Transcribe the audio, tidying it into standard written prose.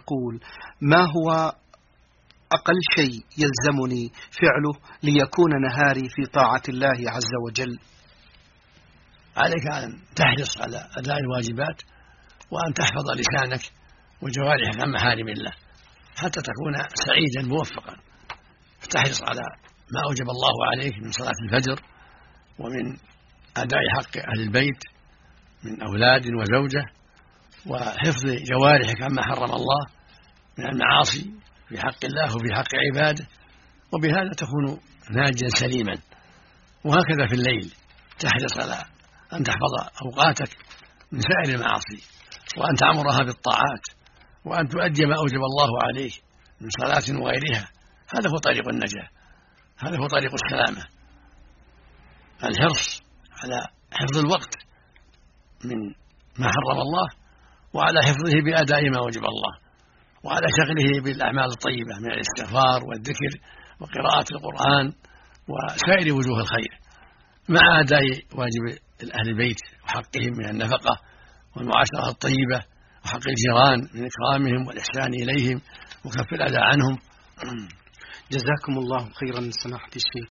تقول: ما هو أقل شيء يلزمني فعله ليكون نهاري في طاعة الله عز وجل؟ عليك أن تحرص على أداء الواجبات، وأن تحفظ لسانك وجوارحك عن محارم الله حتى تكون سعيدا موفقا. فتحرص على ما أوجب الله عليك من صلاة الفجر، ومن أداء حق أهل البيت من أولاد وزوجة، وحفظ جوارحك عما حرم الله من المعاصي في حق الله وفي حق عباده، وبهذا تكون ناجيا سليما. وهكذا في الليل تحرص على أن تحفظ أوقاتك من سائر المعاصي، وأن تعمرها بالطاعات، وأن تؤدي ما أوجب الله عليك من صلاة وغيرها. هذا هو طريق النجاة، هذا هو طريق السلامة. الحرص على حفظ الوقت من ما حرم الله، وعلى حفظه بأداء ما وجب الله، وعلى شغله بالأعمال الطيبة من الاستغفار والذكر وقراءة القرآن وسائر وجوه الخير، مع أداء واجب أهل البيت وحقهم من النفقة والمعاشرة الطيبة، وحق الجيران من إكرامهم والإحسان إليهم وكف الأذى عنهم. جزاكم الله خيرا سماحة الشيخ.